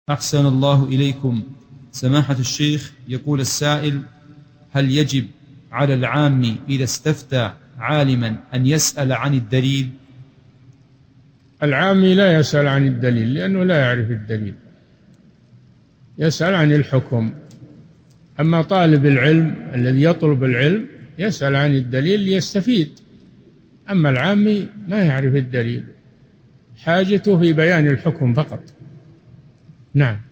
أحسن الله إليكم. سماحة الشيخ، يقول السائل: هل يجب على العام إذا استفتى عالما أن يسأل عن الدليل؟ العامي لا يسأل عن الدليل لأنه لا يعرف الدليل، يسأل عن الحكم. أما طالب العلم الذي يطلب العلم يسأل عن الدليل ليستفيد. أما العامي ما يعرف الدليل، حاجته في بيان الحكم فقط. نعم.